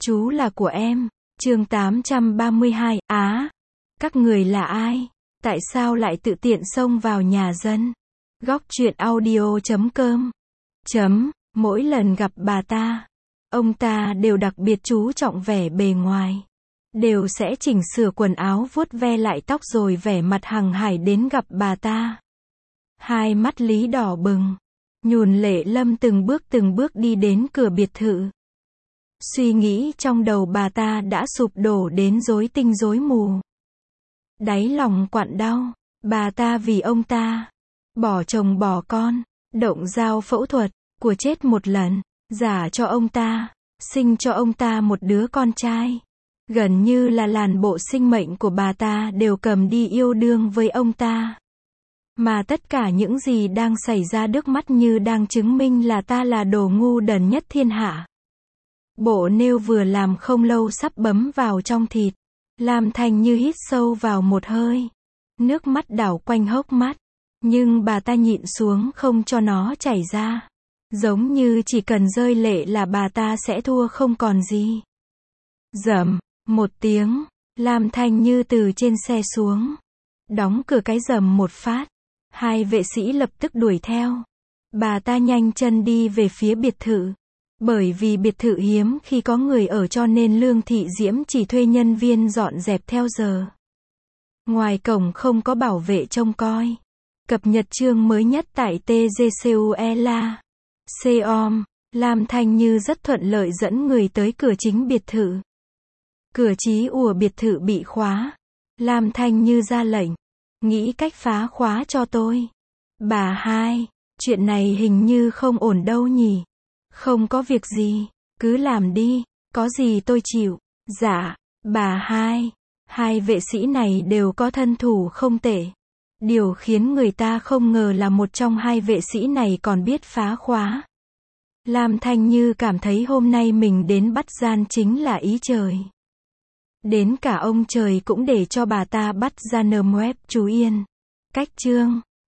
Chú là của em. Chương 832, các người là ai? Tại sao lại tự tiện xông vào nhà dân? Góc truyện audio.com. Mỗi lần gặp bà ta, ông ta đều đặc biệt chú trọng vẻ bề ngoài. Đều sẽ chỉnh sửa quần áo, vuốt ve lại tóc rồi vẻ mặt hằng hải đến gặp bà ta. Hai mắt Lý đỏ bừng. Nhùn Lệ Lâm từng bước đi đến cửa biệt thự. Suy nghĩ trong đầu bà ta đã sụp đổ đến rối tinh rối mù. Đáy lòng quặn đau. Bà ta vì ông ta bỏ chồng bỏ con, động dao phẫu thuật, của chết một lần, giả cho ông ta, sinh cho ông ta một đứa con trai. Gần như là toàn bộ sinh mệnh của bà ta đều cầm đi yêu đương với ông ta. Mà tất cả những gì đang xảy ra trước mắt như đang chứng minh là ta là đồ ngu đần nhất thiên hạ. Bộ nêu vừa làm không lâu sắp bấm vào trong thịt. Lam Thanh Như hít sâu vào một hơi. Nước mắt đảo quanh hốc mắt. Nhưng bà ta nhịn xuống không cho nó chảy ra. Giống như chỉ cần rơi lệ là bà ta sẽ thua không còn gì. Rầm, một tiếng, Lam Thanh Như từ trên xe xuống. Đóng cửa cái rầm một phát. Hai vệ sĩ lập tức đuổi theo. Bà ta nhanh chân đi về phía biệt thự. Bởi vì biệt thự hiếm khi có người ở cho nên Lương Thị Diễm chỉ thuê nhân viên dọn dẹp theo giờ. Ngoài cổng không có bảo vệ trông coi. Cập nhật chương mới nhất tại tgcuela.com. Lam Thanh Như rất thuận lợi dẫn người tới cửa chính biệt thự. Cửa chí ùa biệt thự bị khóa. Lam Thanh Như ra lệnh. Nghĩ cách phá khóa cho tôi. Bà hai, chuyện này hình như không ổn đâu nhỉ. Không có việc gì, cứ làm đi, có gì tôi chịu. Dạ, bà hai. Hai vệ sĩ này đều có thân thủ không tệ. Điều khiến người ta không ngờ là một trong hai vệ sĩ này còn biết phá khóa. Lam Thanh Như cảm thấy hôm nay mình đến bắt gian chính là ý trời. Đến cả ông trời cũng để cho bà ta bắt ra nơm web chú Yên. Cách chương